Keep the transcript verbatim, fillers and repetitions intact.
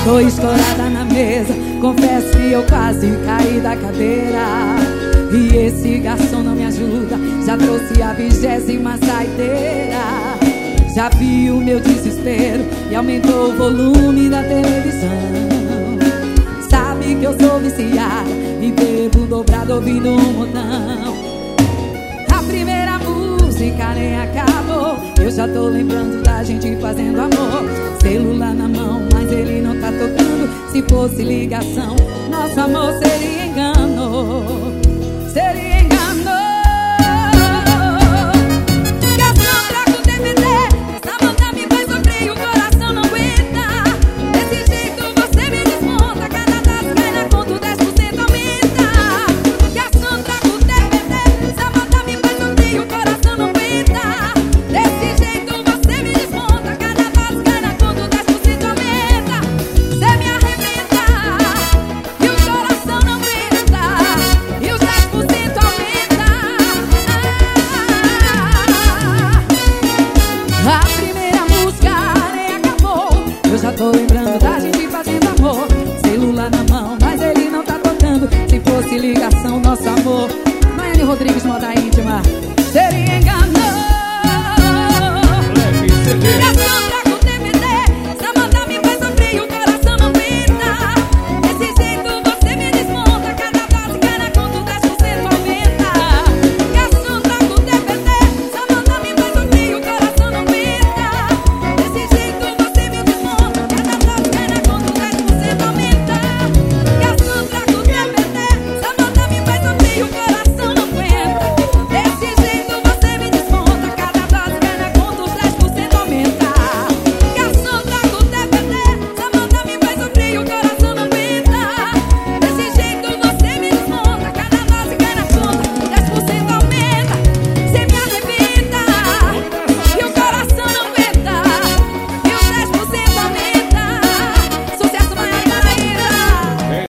Tô estourada na mesa, confesso que eu quase caí da cadeira. E esse garçom não me ajuda, já trouxe a vigésima saideira. Já vi o meu desespero e aumentou o volume da televisão. Sabe que eu sou viciada e bebo dobrado ouvindo um modão. A primeira música nem acabou, eu já tô lembrando da gente fazendo amor. Celular na mão, mas ele não tá tocando. Se fosse ligação, nosso amor seria engano. Seria engano. Eu já tô lembrando da gente fazendo amor. Celular na mão, mas ele não tá tocando. Se fosse ligação, nosso amor. Naiane Rodrigues, moda íntima.